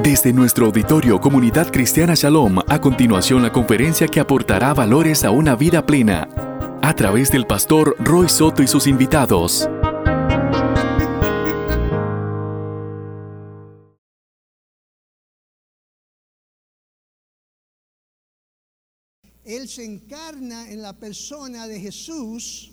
Desde nuestro auditorio Comunidad Cristiana Shalom, a continuación la conferencia que aportará valores a una vida plena, a través del pastor Roy Soto y sus invitados. Él se encarna en la persona de Jesús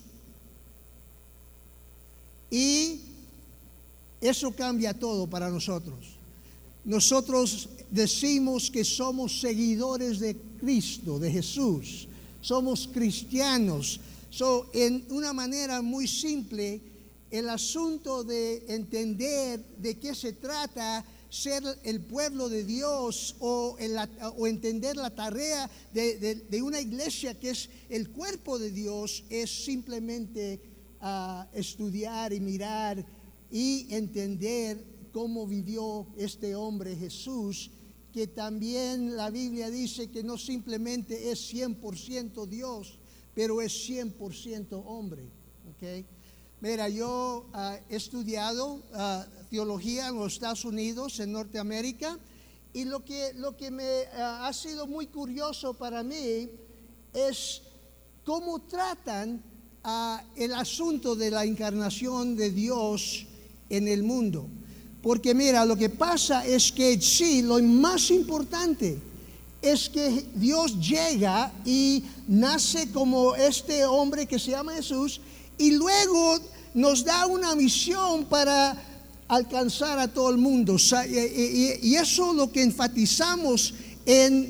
y eso cambia todo para nosotros. Nosotros decimos que somos seguidores de Cristo, de Jesús. Somos cristianos. En una manera muy simple, el asunto de entender de qué se trata ser el pueblo de Dios o entender la tarea de una iglesia que es el cuerpo de Dios es simplemente estudiar y mirar y entender cómo vivió este hombre Jesús, que también la Biblia dice que no simplemente es 100% Dios, pero es 100% hombre. ¿Okay? Mira, yo he estudiado teología en los Estados Unidos, en Norteamérica, y lo que me ha sido muy curioso para mí es cómo tratan el asunto de la encarnación de Dios en el mundo. Porque mira, lo que pasa es que sí, lo más importante es que Dios llega y nace como este hombre que se llama Jesús y luego nos da una misión para alcanzar a todo el mundo. Y eso es lo que enfatizamos en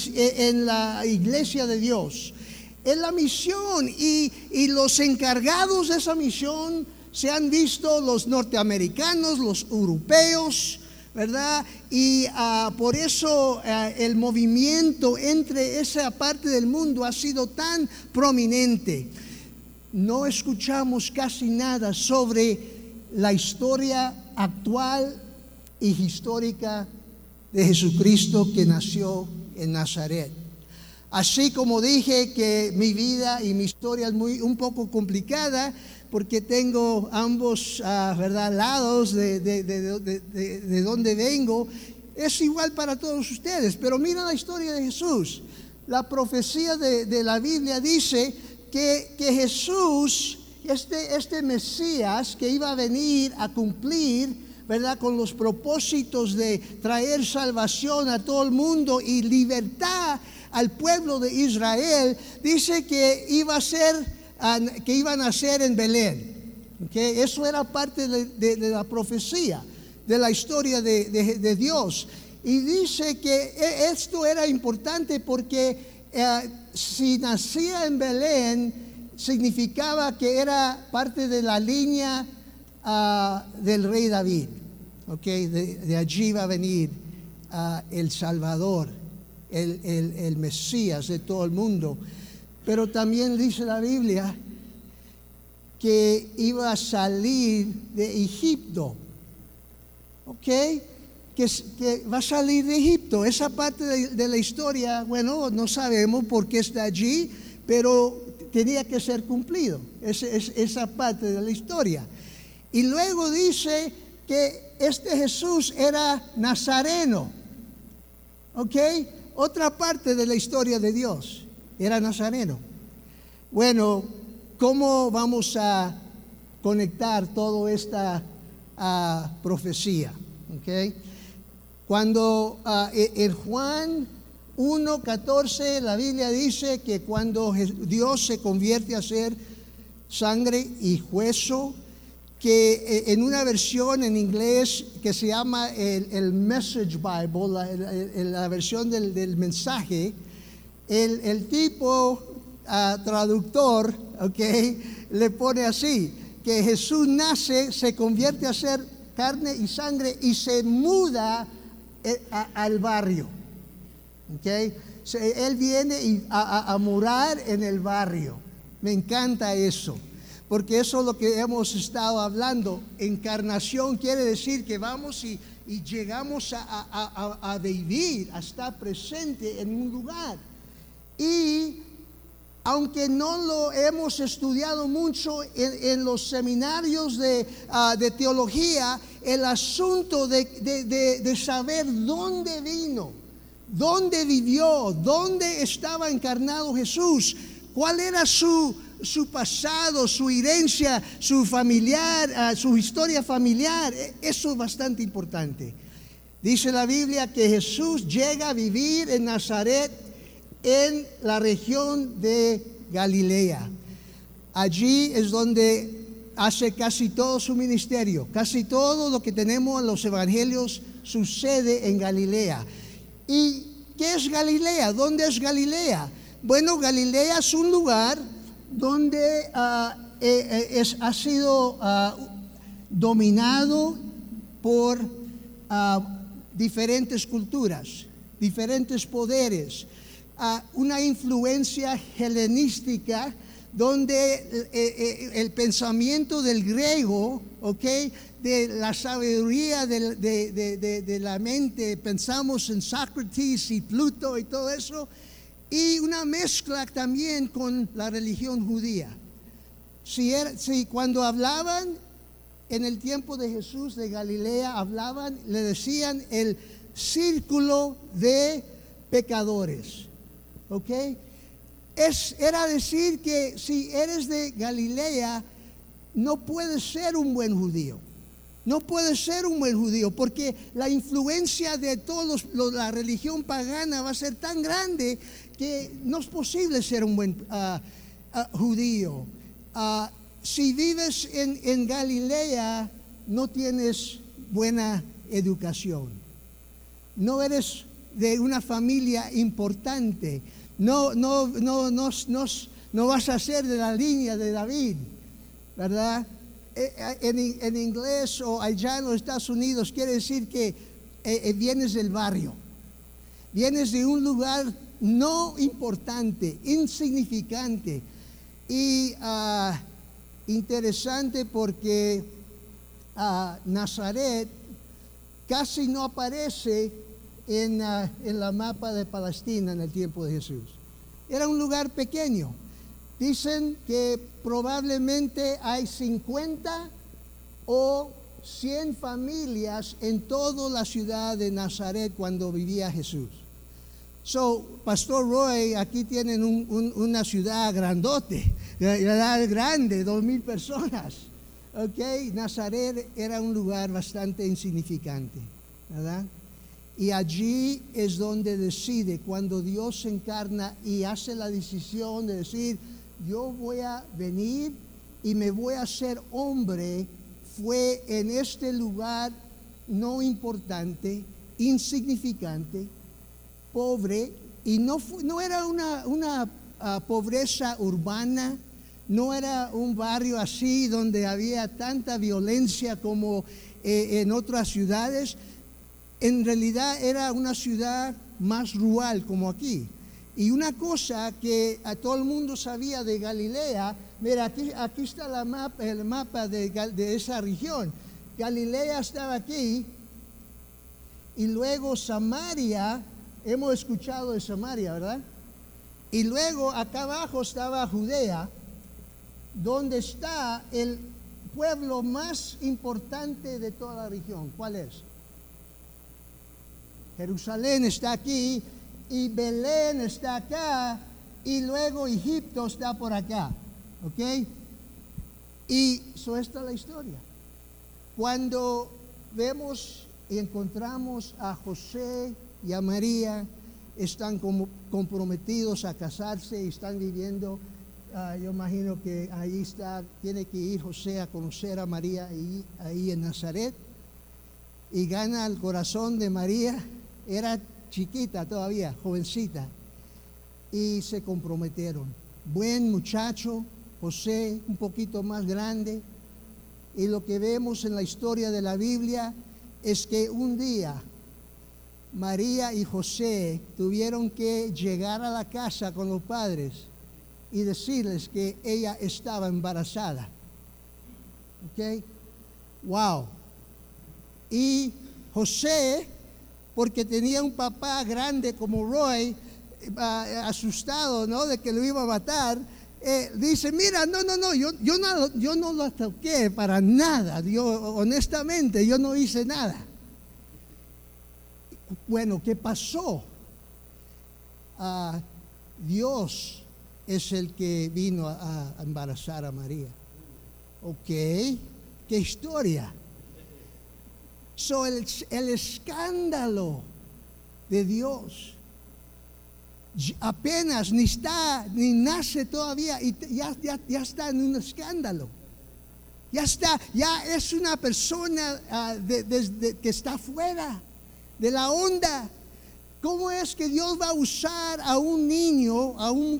la iglesia de Dios. Es la misión y los encargados de esa misión se han visto los norteamericanos, los europeos, ¿verdad? Y por eso el movimiento entre esa parte del mundo ha sido tan prominente. No escuchamos casi nada sobre la historia actual y histórica de Jesucristo que nació en Nazaret. Así como dije que mi vida y mi historia es un poco complicada, porque tengo ambos ¿verdad? lados de donde vengo, es igual para todos ustedes. Pero mira la historia de Jesús. La profecía de la Biblia dice que Jesús, este Mesías que iba a venir a cumplir, ¿verdad? Con los propósitos de traer salvación a todo el mundo y libertad al pueblo de Israel, dice que iba a nacer en Belén. ¿Okay? Eso era parte de la profecía, de la historia de Dios. Y dice que esto era importante porque si nacía en Belén, significaba que era parte de la línea del rey David. ¿Okay? De allí va a venir el Salvador, el Mesías de todo el mundo. Pero también dice la Biblia que iba a salir de Egipto. ¿Ok? Que va a salir de Egipto. Esa parte de la historia, bueno, no sabemos por qué está allí, pero tenía que ser cumplido. Esa parte de la historia. Y luego dice que este Jesús era nazareno. ¿Ok? Otra parte de la historia de Dios. Era nazareno. Bueno, ¿cómo vamos a conectar toda esta profecía? ¿Okay? Cuando en Juan 1:14 la Biblia dice que cuando Dios se convierte a ser sangre y hueso, que en una versión en inglés que se llama el Message Bible, la versión del mensaje, el tipo traductor, okay, le pone así, que Jesús nace, se convierte a ser carne y sangre y se muda al barrio. Okay. Él viene a morar en el barrio. Me encanta eso, porque eso es lo que hemos estado hablando. Encarnación quiere decir que vamos y llegamos a vivir, a estar presente en un lugar. Y aunque no lo hemos estudiado mucho en los seminarios de teología, el asunto de saber dónde vino, dónde vivió, dónde estaba encarnado Jesús, cuál era su pasado, su herencia, su familiar, su historia familiar. Eso es bastante importante. Dice la Biblia que Jesús llega a vivir en Nazaret, en la región de Galilea. Allí es donde hace casi todo su ministerio. Casi todo lo que tenemos en los evangelios sucede en Galilea. ¿Y qué es Galilea? ¿Dónde es Galilea? Bueno, Galilea es un lugar donde ha sido dominado por diferentes culturas, diferentes poderes. Una influencia helenística donde el pensamiento del griego, de la sabiduría de la mente, pensamos en Sócrates y Pluto y todo eso, y una mezcla también con la religión judía. Si cuando hablaban en el tiempo de Jesús de Galilea, le decían el círculo de pecadores. Era decir que si eres de Galilea, no puedes ser un buen judío. No puedes ser un buen judío, porque la influencia de toda la religión pagana va a ser tan grande que no es posible ser un buen judío. Si vives en Galilea, no tienes buena educación. No eres de una familia importante. No vas a ser de la línea de David, ¿verdad? En inglés o allá en los Estados Unidos quiere decir que vienes del barrio. Vienes de un lugar no importante, insignificante. Y interesante porque Nazaret casi no aparece en la mapa de Palestina en el tiempo de Jesús. Era un lugar pequeño. Dicen que probablemente hay 50 o 100 familias en toda la ciudad de Nazaret cuando vivía Jesús. Pastor Roy, aquí tienen una ciudad grandote, grande, 2,000 personas. Nazaret era un lugar bastante insignificante, ¿verdad? Y allí es donde decide, cuando Dios se encarna y hace la decisión de decir, yo voy a venir y me voy a hacer hombre, fue en este lugar no importante, insignificante, pobre, y no era una pobreza urbana, no era un barrio así donde había tanta violencia como en otras ciudades. En realidad era una ciudad más rural como aquí. Y una cosa que a todo el mundo sabía de Galilea, mira, aquí está el mapa de esa región. Galilea estaba aquí y luego Samaria, hemos escuchado de Samaria, ¿verdad? Y luego acá abajo estaba Judea, donde está el pueblo más importante de toda la región. ¿Cuál es? Jerusalén está aquí y Belén está acá y luego Egipto está por acá, Y esta es la historia. Cuando vemos y encontramos a José y a María, están como comprometidos a casarse y están viviendo. Yo imagino que ahí tiene que ir José a conocer a María ahí en Nazaret y gana el corazón de María. Era chiquita todavía, jovencita, y se comprometieron. Buen muchacho, José, un poquito más grande, y lo que vemos en la historia de la Biblia es que un día María y José tuvieron que llegar a la casa con los padres y decirles que ella estaba embarazada. Wow. Y José, porque tenía un papá grande como Roy, asustado, ¿no?, de que lo iba a matar, dice, mira, no, yo no lo toqué para nada, honestamente, yo no hice nada. Bueno, ¿qué pasó? Dios es el que vino a embarazar a María. Ok, qué historia. El escándalo de Dios apenas ni nace todavía y ya está en un escándalo. Ya es una persona que está fuera de la onda. ¿Cómo es que Dios va a usar a un niño,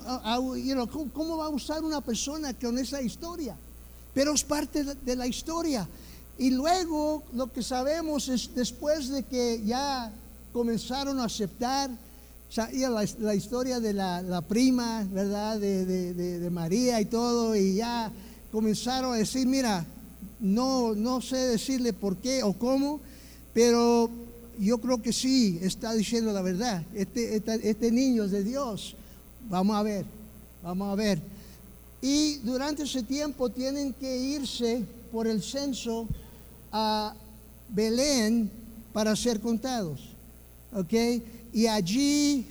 cómo va a usar una persona con esa historia? Pero es parte de la historia. Y luego lo que sabemos es, después de que ya comenzaron a aceptar, la historia de la prima, ¿verdad?, de María y todo, y ya comenzaron a decir, mira, no sé decirle por qué o cómo, pero yo creo que sí, está diciendo la verdad. Este niño es de Dios. Vamos a ver. Y durante ese tiempo tienen que irse por el censo a Belén para ser contados. ¿Ok? Y allí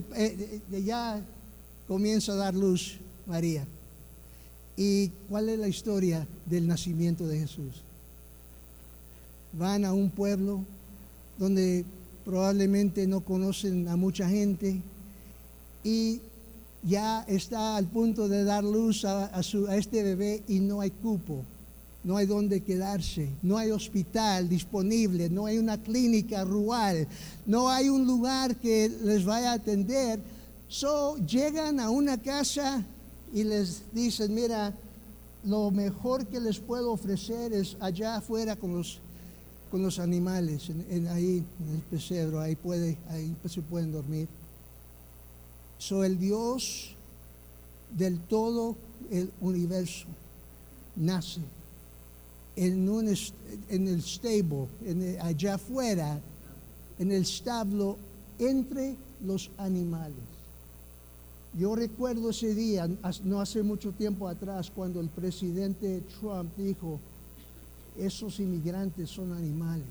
ya comienza a dar luz María. ¿Y cuál es la historia del nacimiento de Jesús? Van a un pueblo donde probablemente no conocen a mucha gente y ya está al punto de dar luz a este bebé y no hay cupo, no hay donde quedarse, no hay hospital disponible, no hay una clínica rural, no hay un lugar que les vaya a atender. Llegan a una casa y les dicen, mira, lo mejor que les puedo ofrecer es allá afuera con los animales, ahí en el pesebre, ahí se pueden dormir. El Dios del todo el universo nace en el stable, allá afuera, en el establo, entre los animales. Yo recuerdo ese día, no hace mucho tiempo atrás, cuando el presidente Trump dijo, esos inmigrantes son animales.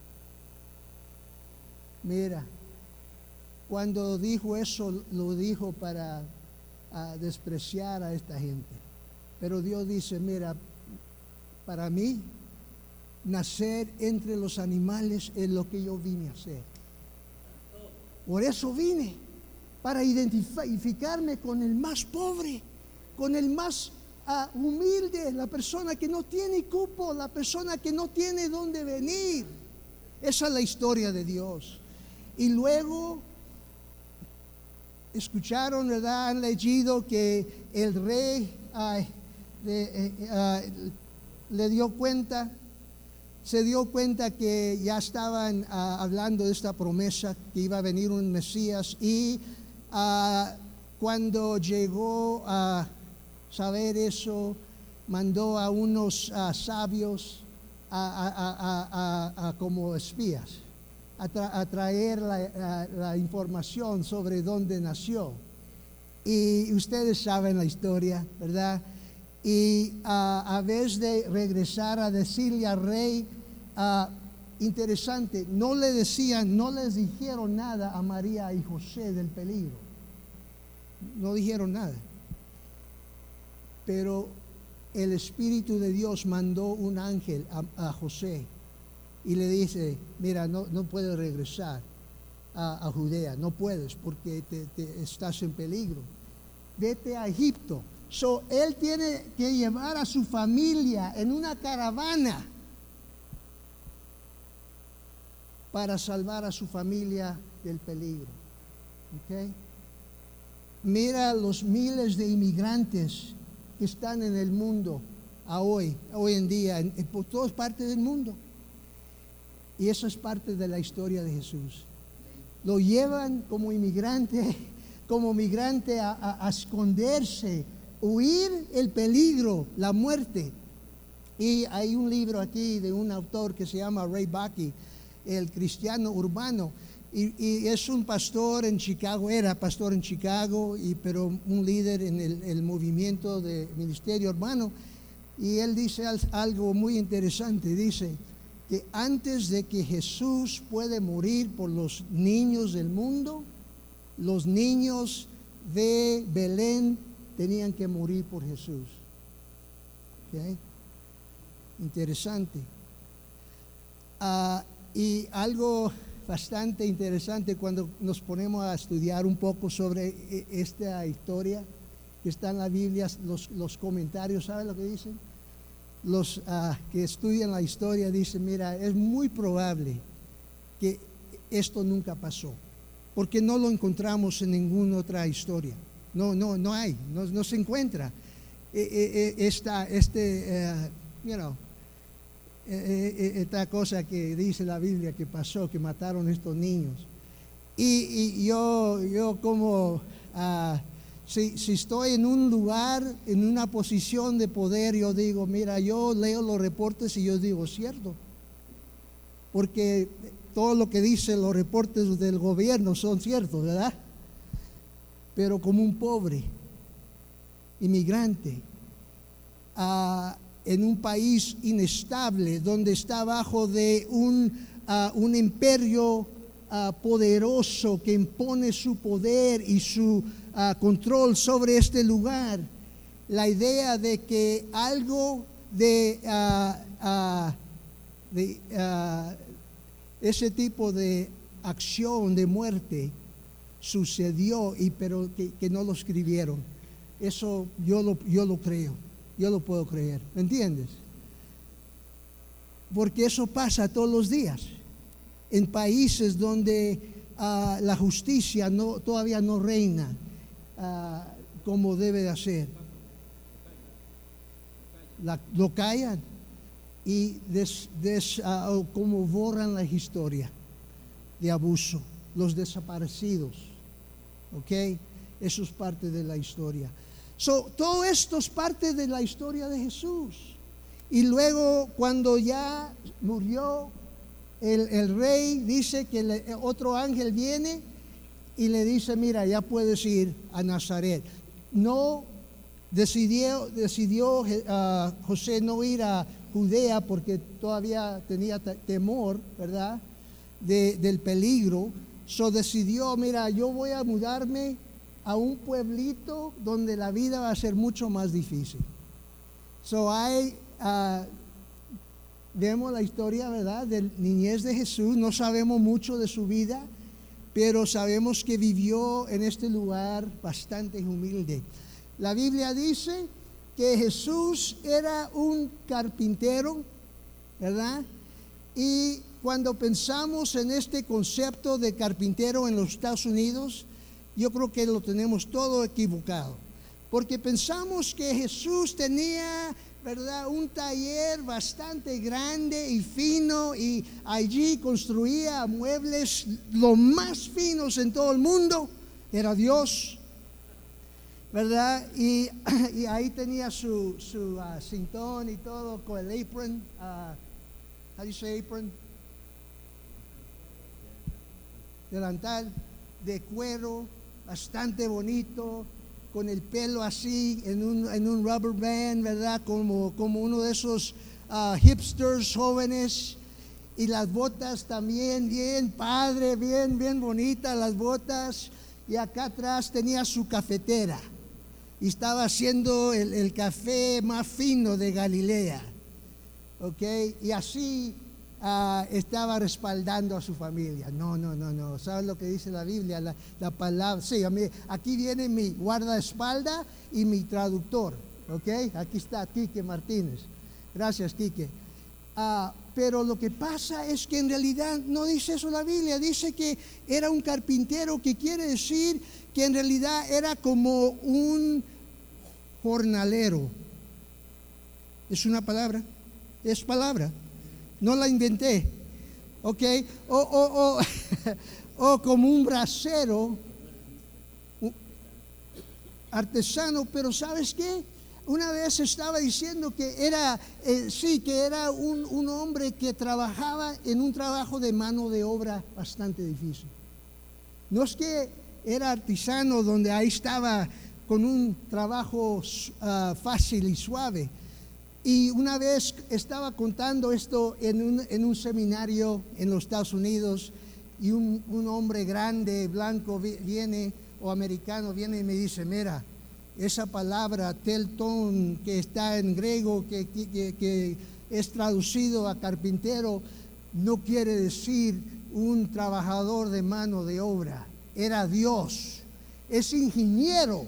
Mira, cuando dijo eso, lo dijo para despreciar a esta gente. Pero Dios dice, mira, para mí, nacer entre los animales es lo que yo vine a hacer. Por eso vine, para identificarme con el más pobre, con el más humilde, la persona que no tiene cupo, la persona que no tiene dónde venir. Esa es la historia de Dios. Y luego escucharon, ¿verdad?, han leído que el rey se dio cuenta que ya estaban hablando de esta promesa, que iba a venir un Mesías, y cuando llegó a saber eso, mandó a unos sabios como espías a traer la información sobre dónde nació. Y ustedes saben la historia, ¿verdad? Y a vez de regresar a decirle al rey, interesante, no les dijeron nada a María y José del peligro. No dijeron nada. Pero el Espíritu de Dios mandó un ángel a José y le dice, mira, no puedes regresar a Judea, no puedes porque estás en peligro. Vete a Egipto. Él tiene que llevar a su familia en una caravana para salvar a su familia del peligro. ¿Okay? Mira los miles de inmigrantes que están en el mundo hoy en día, por todas partes del mundo. Y eso es parte de la historia de Jesús. Lo llevan como migrante a esconderse, huir el peligro, la muerte. Y hay un libro aquí de un autor que se llama Ray Bucky, el cristiano urbano, y es un pastor en Chicago, era pastor en Chicago, pero un líder en el movimiento de ministerio hermano. Y él dice algo muy interesante, dice que antes de que Jesús puede morir por los niños del mundo, los niños de Belén tenían que morir por Jesús. ¿Okay? Interesante. Y algo bastante interesante cuando nos ponemos a estudiar un poco sobre esta historia que está en la Biblia, los comentarios, ¿saben lo que dicen? Los que estudian la historia dicen, mira, es muy probable que esto nunca pasó, porque no lo encontramos en ninguna otra historia. No hay, no se encuentra esta cosa que dice la Biblia que pasó, que mataron a estos niños. Y yo como si estoy en un lugar, en una posición de poder, yo digo, mira, yo leo los reportes y yo digo, cierto, porque todo lo que dicen los reportes del gobierno son ciertos, ¿verdad? Pero como un pobre inmigrante en un país inestable, donde está bajo de un imperio poderoso que impone su poder y su control sobre este lugar, la idea de que algo de ese tipo de acción de muerte sucedió, pero que no lo escribieron, eso yo lo creo, yo lo puedo creer, ¿me entiendes? Porque eso pasa todos los días en países donde la justicia todavía no reina como debe de hacer. Lo callan y como borran la historia de abuso, los desaparecidos, ¿ok? Eso es parte de la historia. Todo esto es parte de la historia de Jesús. Y luego cuando ya murió el rey, dice que otro ángel viene y le dice, mira, ya puedes ir a Nazaret. Decidió José no ir a Judea porque todavía tenía temor, ¿verdad?, del peligro. Decidió, mira, yo voy a mudarme a un pueblito donde la vida va a ser mucho más difícil. Vemos la historia, ¿verdad?, de niñez de Jesús. No sabemos mucho de su vida, pero sabemos que vivió en este lugar bastante humilde. La Biblia dice que Jesús era un carpintero, ¿verdad? Y cuando pensamos en este concepto de carpintero en los Estados Unidos, yo creo que lo tenemos todo equivocado, porque pensamos que Jesús tenía, ¿verdad?, un taller bastante grande y fino, y allí construía muebles los más finos en todo el mundo. Era Dios, ¿verdad? Y ahí tenía su cintón y todo, con el apron. How do you say apron? Delantal de cuero, bastante bonito, con el pelo así, en un rubber band, ¿verdad? Como uno de esos hipsters jóvenes. Y las botas también, bien padre, bien bonitas las botas. Y acá atrás tenía su cafetera. Y estaba haciendo el café más fino de Galilea. ¿Ok? Y así estaba respaldando a su familia. No. ¿Sabes lo que dice la Biblia? La palabra. Sí, aquí viene mi guardaespaldas y mi traductor. ¿Ok? Aquí está Quique Martínez. Gracias, Quique. Pero lo que pasa es que en realidad no dice eso la Biblia. Dice que era un carpintero, que quiere decir que en realidad era como un jornalero. Es una palabra. Es palabra. No la inventé. ¿Ok? O como un bracero, artesano. Pero ¿sabes qué? Una vez estaba diciendo que era un hombre que trabajaba en un trabajo de mano de obra bastante difícil. No es que era artesano donde ahí estaba con un trabajo fácil y suave. Y una vez estaba contando esto en un seminario en los Estados Unidos, y un hombre grande, blanco, viene, o americano, viene y me dice: mira, esa palabra telton, que está en griego, que es traducido a carpintero, no quiere decir un trabajador de mano de obra. Era Dios, es ingeniero.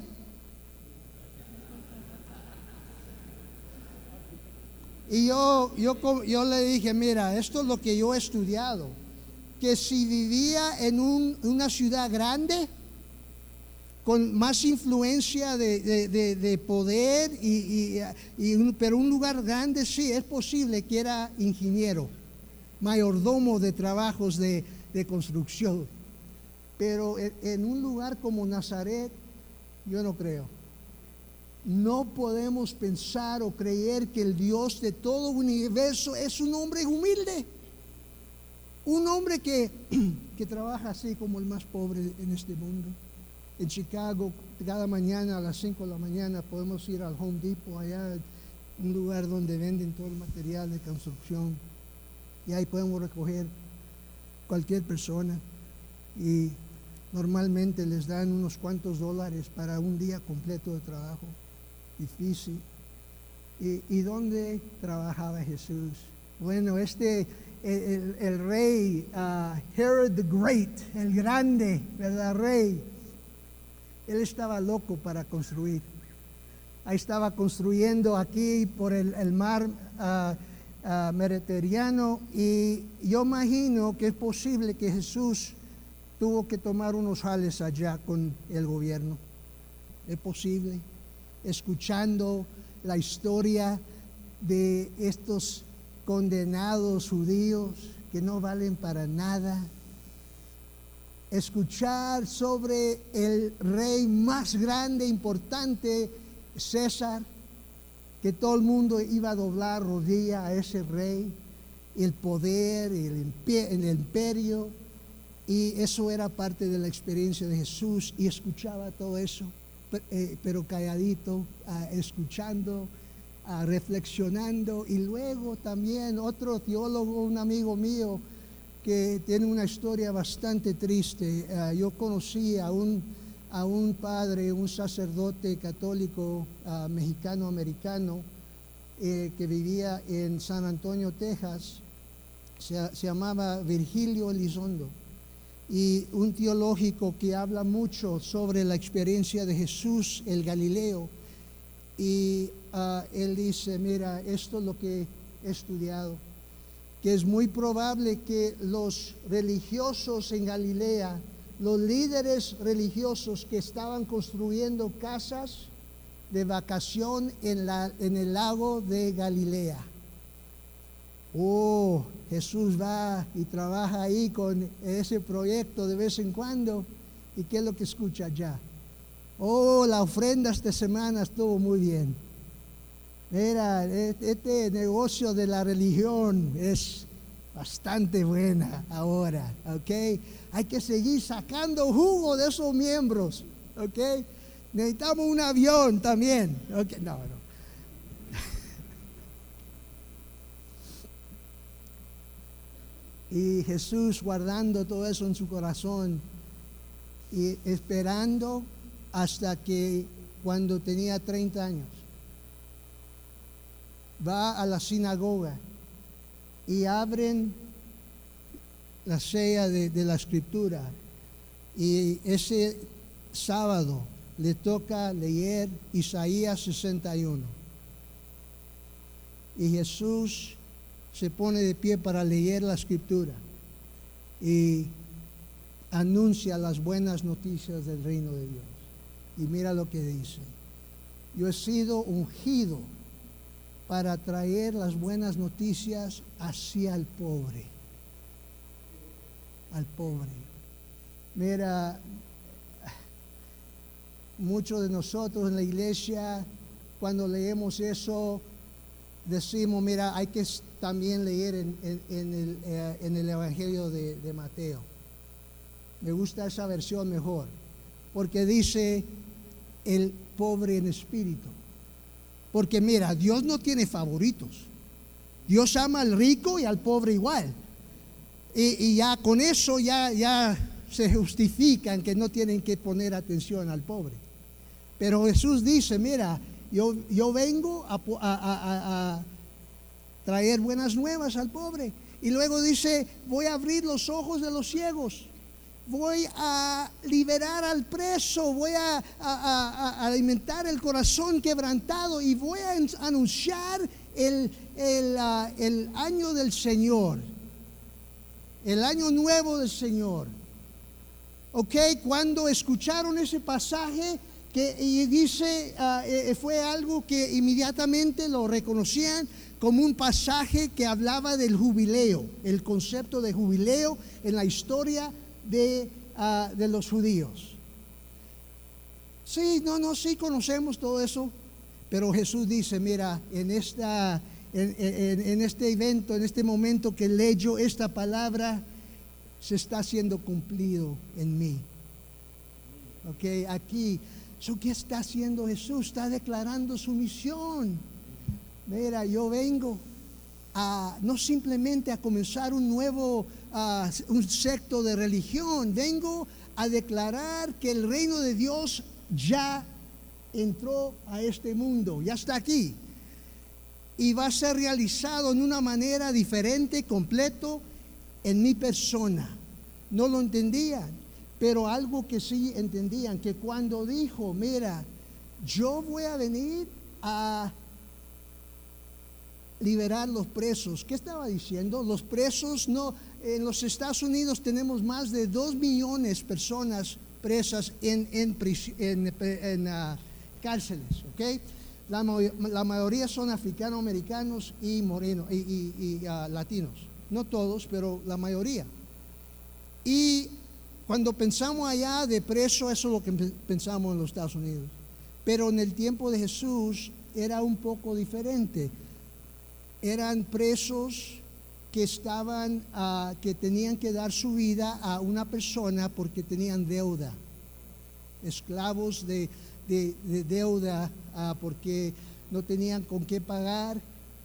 Y yo le dije: mira, esto es lo que yo he estudiado, que si vivía en una ciudad grande, con más influencia de poder, pero un lugar grande, sí, es posible que era ingeniero, mayordomo de trabajos de construcción. Pero en un lugar como Nazaret, yo no creo. No podemos pensar o creer que el Dios de todo universo es un hombre humilde, un hombre que trabaja así como el más pobre en este mundo. En Chicago, cada mañana a las 5 de la mañana podemos ir al Home Depot, allá, un lugar donde venden todo el material de construcción, y ahí podemos recoger cualquier persona, y normalmente les dan unos cuantos dólares para un día completo de trabajo difícil. ¿Y dónde trabajaba Jesús? Bueno, el rey Herod the Great, el grande, ¿verdad? Rey, él estaba loco para construir. Ahí estaba construyendo aquí por el mar Mediterráneo, y yo imagino que es posible que Jesús tuvo que tomar unos jales allá con el gobierno. Es posible, escuchando la historia de estos condenados judíos que no valen para nada, escuchar sobre el rey más grande, importante, César, que todo el mundo iba a doblar rodilla a ese rey, el poder, el imperio, y eso era parte de la experiencia de Jesús, y escuchaba todo eso, pero calladito, escuchando, reflexionando. Y luego también otro teólogo, un amigo mío, que tiene una historia bastante triste. Yo conocí a un padre, un sacerdote católico mexicano-americano, que vivía en San Antonio, Texas. Se llamaba Virgilio Elizondo, y un teológico que habla mucho sobre la experiencia de Jesús el Galileo. Y él dice: mira, esto es lo que he estudiado, que es muy probable que los religiosos en Galilea, los líderes religiosos que estaban construyendo casas de vacación en el lago de Galilea. Jesús va y trabaja ahí con ese proyecto de vez en cuando. ¿Y qué es lo que escucha allá? La ofrenda esta semana estuvo muy bien. Mira, este negocio de la religión es bastante buena ahora, ¿ok? Hay que seguir sacando jugo de esos miembros, ¿ok? Necesitamos un avión también, ¿ok? No. Y Jesús guardando todo eso en su corazón y esperando hasta que, cuando tenía 30 años, va a la sinagoga y abren la sella de la escritura, y ese sábado le toca leer Isaías 61, y Jesús se pone de pie para leer la escritura y anuncia las buenas noticias del reino de Dios. Y mira lo que dice: yo he sido ungido para traer las buenas noticias hacia el pobre. Al pobre. Mira, muchos de nosotros en la iglesia, cuando leemos eso, decimos: mira, hay que también leer en el Evangelio de Mateo. Me gusta esa versión mejor, porque dice el pobre en espíritu. Porque mira, Dios no tiene favoritos. Dios ama al rico y al pobre igual. Y ya con eso ya se justifican que no tienen que poner atención al pobre. Pero Jesús dice, mira, yo vengo a traer buenas nuevas al pobre. Y luego dice, voy a abrir los ojos de los ciegos. Voy a liberar al preso, voy a alimentar el corazón quebrantado y voy a anunciar el año del Señor, el año nuevo del Señor. Ok, cuando escucharon ese pasaje y dice, fue algo que inmediatamente lo reconocían como un pasaje que hablaba del jubileo, el concepto de jubileo en la historia de los judíos. Sí, sí conocemos todo eso, pero Jesús dice, mira, en este evento, en este momento que leyó esta palabra, se está siendo cumplido en mí. Ok, aquí, ¿qué está haciendo Jesús? Está declarando su misión. Mira, yo vengo no simplemente a comenzar un nuevo un secto de religión, vengo a declarar que el reino de Dios ya entró a este mundo, ya está aquí y va a ser realizado en una manera diferente, completo, en mi persona. No lo entendían, pero algo que sí entendían, que cuando dijo, mira, yo voy a venir a liberar los presos. ¿Qué estaba diciendo? Los presos no, en los Estados Unidos tenemos más de 2 millones de personas presas en cárceles, ¿ok? La mayoría son africanoamericanos y morenos y latinos. No todos, pero la mayoría. Y cuando pensamos allá de preso, eso es lo que pensamos en los Estados Unidos. Pero en el tiempo de Jesús era un poco diferente. Eran presos que estaban, que tenían que dar su vida a una persona porque tenían deuda. Esclavos de deuda porque no tenían con qué pagar.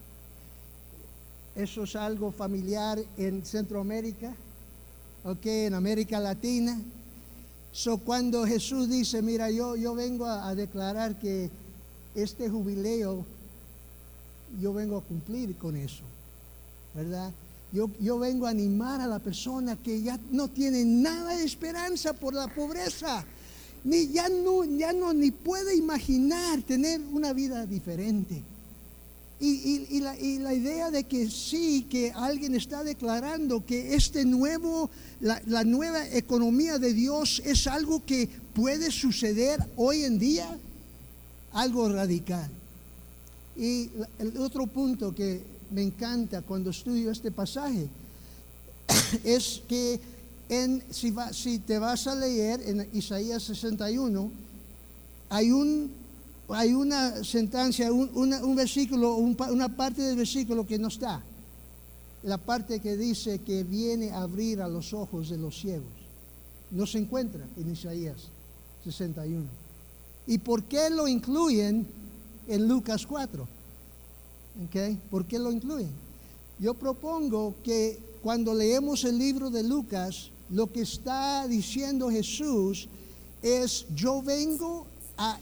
Eso es algo familiar en Centroamérica, okay, en América Latina. Cuando Jesús dice, mira, yo vengo a declarar que este jubileo, yo vengo a cumplir con eso, ¿verdad? Yo vengo a animar a la persona que ya no tiene nada de esperanza por la pobreza, ni puede imaginar tener una vida diferente. Y la idea de que sí, que alguien está declarando que la nueva economía de Dios es algo que puede suceder hoy en día, algo radical. Y el otro punto que me encanta cuando estudio este pasaje es que si te vas a leer en Isaías 61, hay una sentencia, un versículo, una parte del versículo que no está. La parte que dice que viene a abrir a los ojos de los ciegos. No se encuentra en Isaías 61. ¿Y por qué lo incluyen en Lucas 4? ¿Okay? ¿Por qué lo incluyen? Yo propongo que cuando leemos el libro de Lucas, lo que está diciendo Jesús es: yo vengo a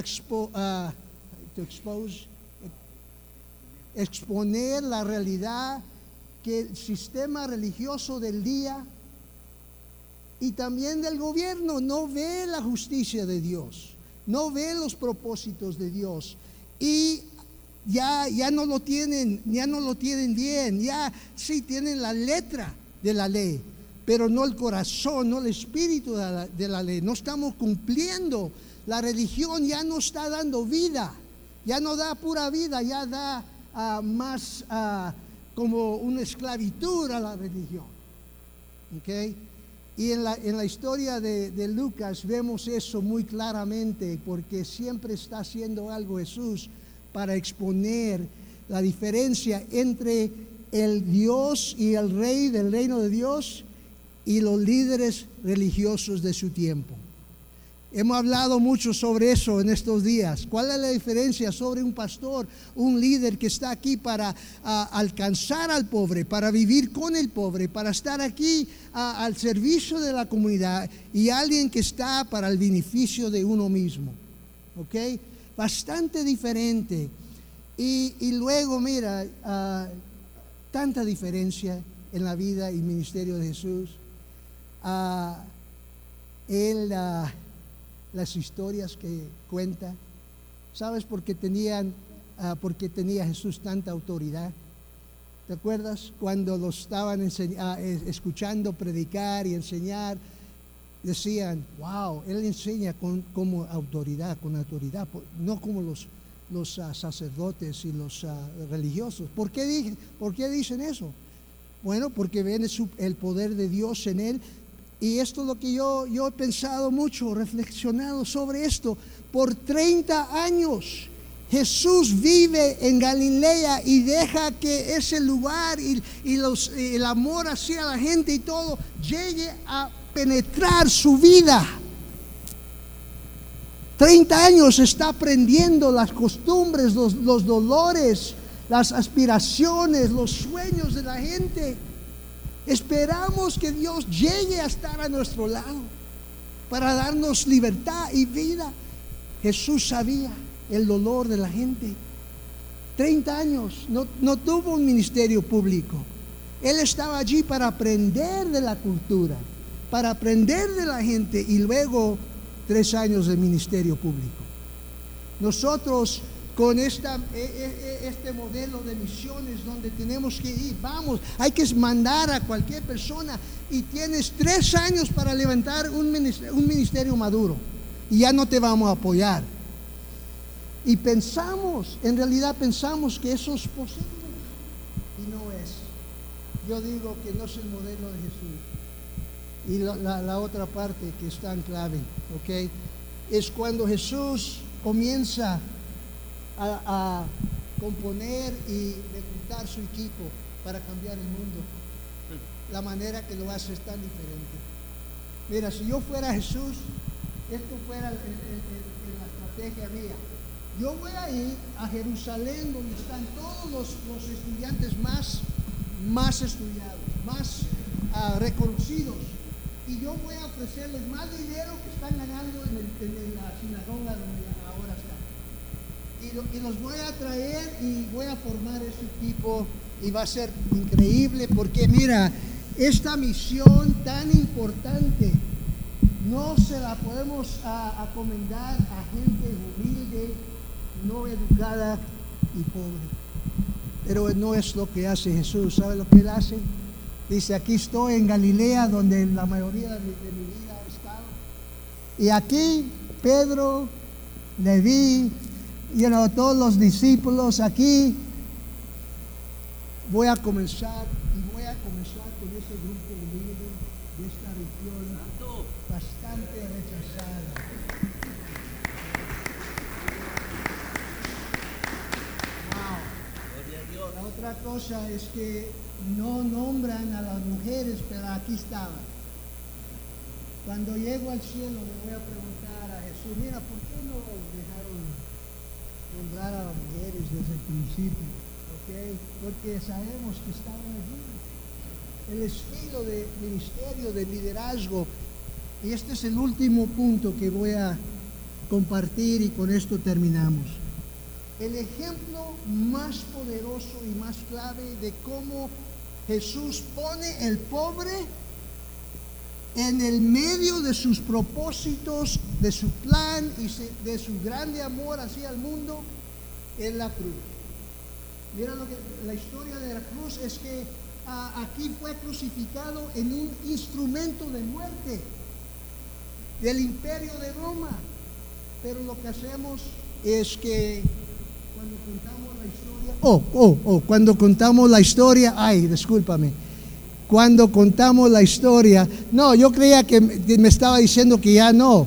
exponer la realidad que el sistema religioso del día y también del gobierno no ve la justicia de Dios, no ve los propósitos de Dios, y ya no lo tienen bien. Ya sí tienen la letra de la ley, pero no el corazón, no el espíritu de la ley. No estamos cumpliendo. La religión ya no está dando vida, ya no da pura vida, ya da más como una esclavitud a la religión. ¿Okay? Y en la historia de Lucas vemos eso muy claramente, porque siempre está haciendo algo Jesús para exponer la diferencia entre el Dios y el Rey del reino de Dios y los líderes religiosos de su tiempo. Hemos hablado mucho sobre eso en estos días. ¿Cuál es la diferencia sobre un pastor, un líder que está aquí para alcanzar al pobre, para vivir con el pobre, para estar aquí al servicio de la comunidad, y alguien que está para el beneficio de uno mismo? ¿Ok? Bastante diferente. Y luego, mira, tanta diferencia en la vida y ministerio de Jesús. Las historias que cuenta, ¿sabes por qué tenía Jesús tanta autoridad? ¿Te acuerdas cuando los estaban escuchando predicar y enseñar? Decían, wow, él enseña con autoridad, no como los sacerdotes y los religiosos. ¿Por qué dicen eso? Bueno, porque ven el poder de Dios en él. Y esto es lo que yo he pensado mucho, reflexionado sobre esto. Por 30 años Jesús vive en Galilea y deja que ese lugar y el amor hacia la gente y todo llegue a penetrar su vida. 30 años está aprendiendo las costumbres, los dolores, las aspiraciones, los sueños de la gente. Esperamos que Dios llegue a estar a nuestro lado para darnos libertad y vida. Jesús sabía el dolor de la gente. 30 años, no tuvo un ministerio público. Él estaba allí para aprender de la cultura, para aprender de la gente, y luego 3 años de ministerio público. Nosotros con este modelo de misiones donde tenemos que ir, hay que mandar a cualquier persona, y tienes 3 años para levantar un ministerio maduro, y ya no te vamos a apoyar. Y en realidad pensamos que eso es posible, y no es. Yo digo que no es el modelo de Jesús. Y la otra parte que es tan clave, ¿ok? Es cuando Jesús comienza a componer y reclutar su equipo para cambiar el mundo. La manera que lo hace es tan diferente. Mira, si yo fuera Jesús, esto fuera la estrategia mía. Yo voy a ir a Jerusalén, donde están todos los estudiantes más estudiados, más reconocidos, y yo voy a ofrecerles más dinero que están ganando en la sinagoga donde ahora están. Y los voy a traer y voy a formar ese equipo, y va a ser increíble, porque mira, esta misión tan importante no se la podemos acomendar a gente humilde, no educada y pobre. Pero no es lo que hace Jesús. ¿Sabe lo que él hace? Dice, aquí estoy en Galilea, donde la mayoría de mi vida he estado, y aquí Pedro, Leví, todos los discípulos aquí. Voy a comenzar con ese grupo humilde de esta región bastante rechazada. Wow. La otra cosa es que no nombran a las mujeres, pero aquí estaban. Cuando llego al cielo le voy a preguntar a Jesús, mira, ¿por qué no dejaron nombrar a las mujeres desde el principio? ¿Okay? Porque sabemos que estaban allí. El estilo de ministerio, de liderazgo. Y este es el último punto que voy a compartir, y con esto terminamos. El ejemplo más poderoso y más clave de cómo Jesús pone el pobre en el medio de sus propósitos, de su plan y de su grande amor hacia el mundo, es la cruz. Mira la historia de la cruz es que aquí fue crucificado en un instrumento de muerte del imperio de Roma. Pero lo que hacemos es que cuando contamos la historia, cuando contamos la historia, no, yo creía que me estaba diciendo que ya no.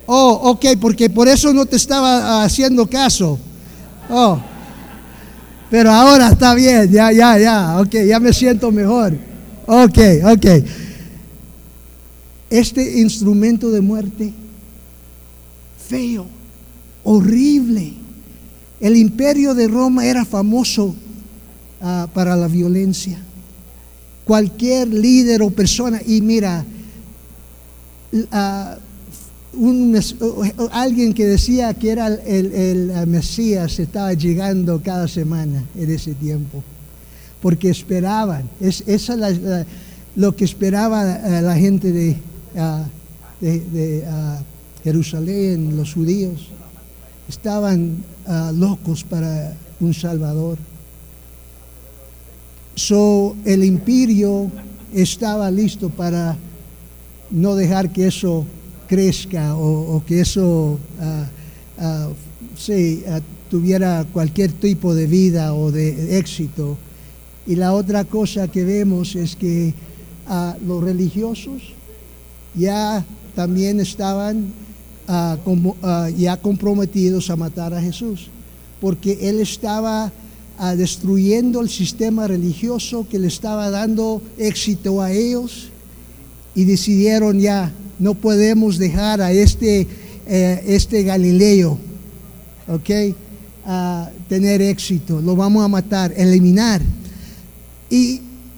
Ok, porque por eso no te estaba haciendo caso. Pero ahora está bien, ya, ok, ya me siento mejor. Ok. Este instrumento de muerte, feo, horrible. El imperio de Roma era famoso para la violencia. Cualquier líder o persona, y mira, alguien que decía que era el Mesías estaba llegando cada semana en ese tiempo, porque esperaban, lo que esperaba la gente de Jerusalén, los judíos, estaban locos para un Salvador. El imperio estaba listo para no dejar que eso crezca o que eso tuviera cualquier tipo de vida o de éxito. Y la otra cosa que vemos es que los religiosos ya también estaban ya comprometidos a matar a Jesús, porque Él estaba destruyendo el sistema religioso que le estaba dando éxito a ellos, y decidieron ya, no podemos dejar a este Galileo, tener éxito, lo vamos a matar, eliminar. Y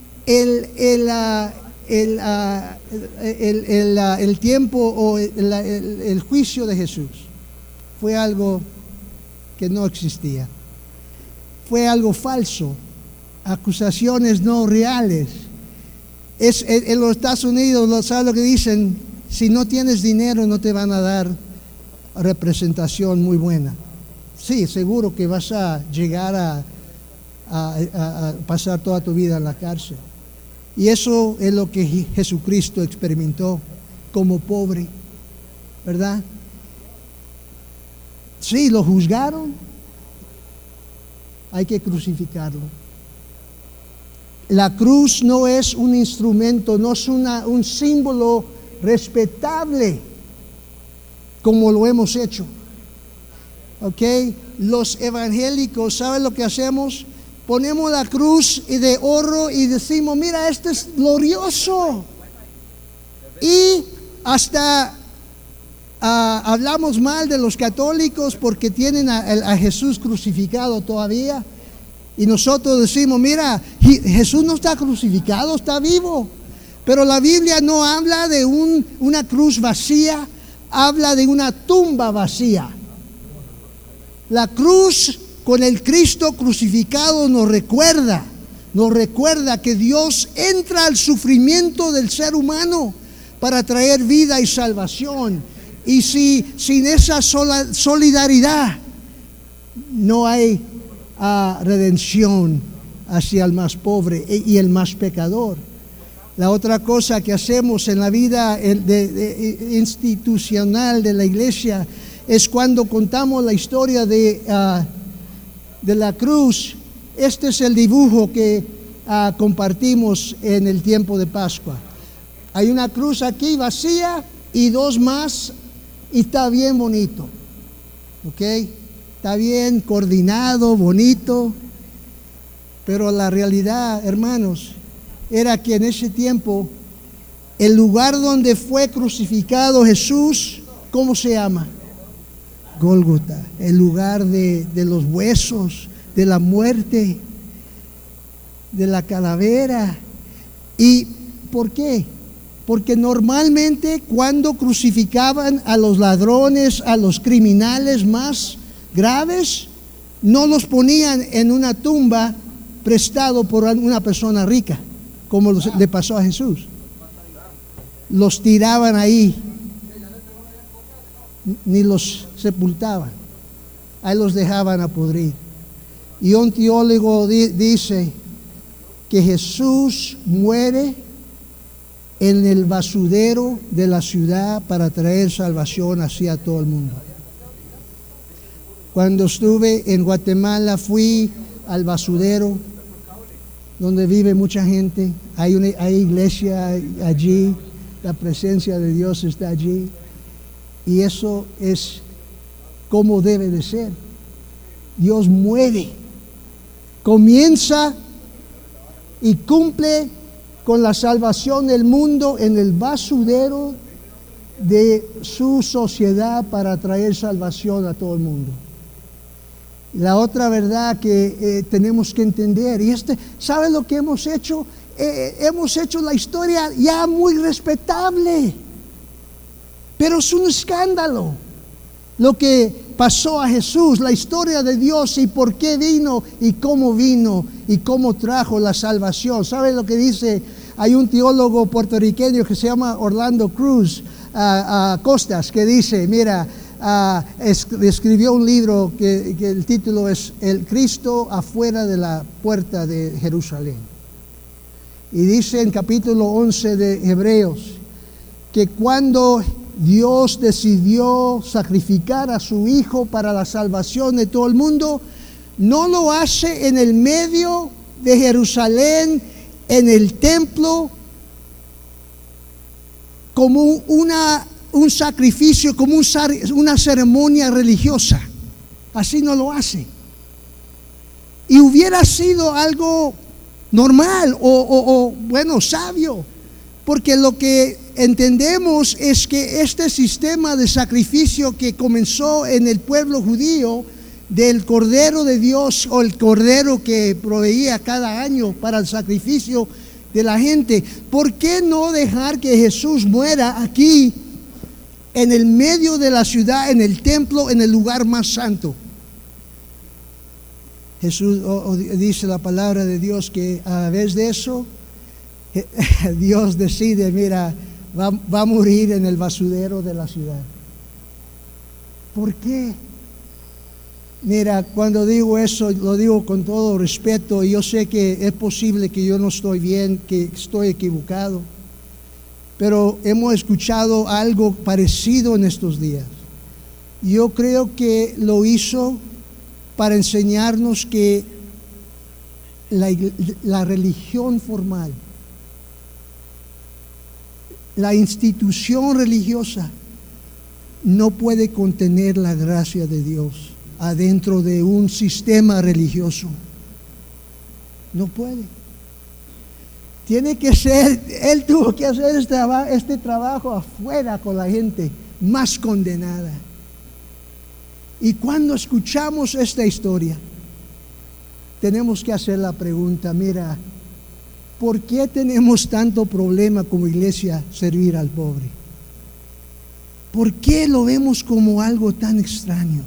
el tiempo o el juicio de Jesús fue algo que no existía, fue algo falso, acusaciones no reales. En los Estados Unidos, ¿sabes lo que dicen? Si no tienes dinero no te van a dar representación muy buena. Sí, seguro que vas a llegar a pasar toda tu vida en la cárcel. Y eso es lo que Jesucristo experimentó como pobre, ¿verdad? Sí, lo juzgaron, hay que crucificarlo. La cruz no es un instrumento, no es un símbolo respetable como lo hemos hecho. ¿Ok? Los evangélicos, ¿saben lo que hacemos? Ponemos la cruz de oro y decimos, mira, este es glorioso. Y hasta hablamos mal de los católicos porque tienen a Jesús crucificado todavía. Y nosotros decimos, mira, Jesús no está crucificado, está vivo. Pero la Biblia no habla de una cruz vacía, habla de una tumba vacía. La cruz con el Cristo crucificado nos recuerda que Dios entra al sufrimiento del ser humano para traer vida y salvación. Y sin esa solidaridad no hay redención hacia el más pobre y el más pecador. La otra cosa que hacemos en la vida institucional de la iglesia es cuando contamos la historia de la cruz. Este es el dibujo que compartimos en el tiempo de Pascua. Hay una cruz aquí vacía y dos más, y está bien bonito, ¿ok? Está bien coordinado, bonito, pero la realidad, hermanos, era que en ese tiempo el lugar donde fue crucificado Jesús, ¿cómo se llama? Gólgota, el lugar de los huesos, de la muerte, de la calavera. ¿Y por qué? Porque normalmente cuando crucificaban a los ladrones, a los criminales más graves, no los ponían en una tumba prestado por una persona rica, como le pasó a Jesús. Los tiraban ahí, ni los sepultaban, ahí los dejaban a pudrir. Y un teólogo dice que Jesús muere en el basurero de la ciudad para traer salvación hacia todo el mundo. Cuando estuve en Guatemala fui al basurero donde vive mucha gente. Hay iglesia allí, la presencia de Dios está allí, y eso es como debe de ser. Dios muere comienza y cumple con la salvación del mundo en el basurero de su sociedad para traer salvación a todo el mundo. La otra verdad que tenemos que entender, y ¿sabe lo que hemos hecho? Hemos hecho la historia ya muy respetable, pero es un escándalo lo que pasó a Jesús, la historia de Dios y por qué vino y cómo trajo la salvación. ¿Sabe lo que dice? Hay un teólogo puertorriqueño que se llama Orlando Cruz Costas, que dice, mira, escribió un libro que el título es El Cristo afuera de la puerta de Jerusalén. Y dice en capítulo 11 de Hebreos que cuando Dios decidió sacrificar a su Hijo para la salvación de todo el mundo, no lo hace en el medio de Jerusalén, en el templo, como un sacrificio, como una ceremonia religiosa. Así no lo hace. Y hubiera sido algo normal o bueno, sabio, porque lo que entendemos es que este sistema de sacrificio que comenzó en el pueblo judío, del Cordero de Dios o el Cordero que proveía cada año para el sacrificio de la gente, ¿por qué no dejar que Jesús muera aquí en el medio de la ciudad, en el templo, en el lugar más santo? Jesús dice la palabra de Dios que a través de eso Dios decide, mira, va a morir en el basurero de la ciudad. ¿Por qué? Mira, cuando digo eso, lo digo con todo respeto. Yo sé que es posible que yo no estoy bien, que estoy equivocado, pero hemos escuchado algo parecido en estos días. Yo creo que lo hizo para enseñarnos que la religión formal, la institución religiosa, no puede contener la gracia de Dios adentro de un sistema religioso. No puede. Tiene que ser, Él tuvo que hacer este trabajo afuera con la gente más condenada. Y cuando escuchamos esta historia, tenemos que hacer la pregunta, mira, ¿por qué tenemos tanto problema como iglesia servir al pobre? ¿Por qué lo vemos como algo tan extraño?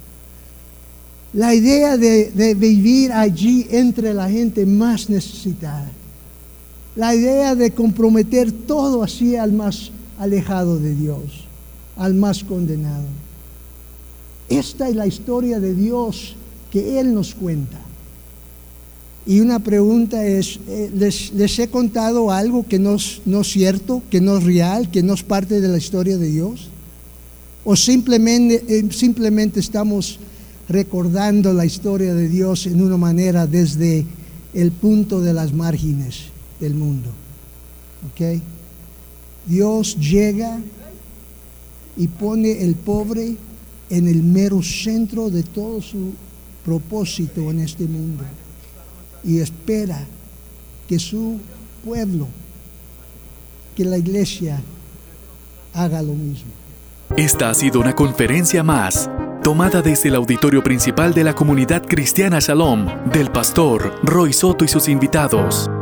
La idea de vivir allí entre la gente más necesitada. La idea de comprometer todo así al más alejado de Dios, al más condenado. Esta es la historia de Dios que Él nos cuenta. Y una pregunta es, ¿les he contado algo que no es cierto, que no es real, que no es parte de la historia de Dios? ¿O simplemente estamos recordando la historia de Dios en una manera desde el punto de las márgenes del mundo? ¿Ok? Dios llega y pone el pobre en el mero centro de todo su propósito en este mundo. Y espera que su pueblo, que la iglesia, haga lo mismo. Esta ha sido una conferencia más, tomada desde el auditorio principal de la Comunidad Cristiana Shalom, del pastor Roy Soto y sus invitados.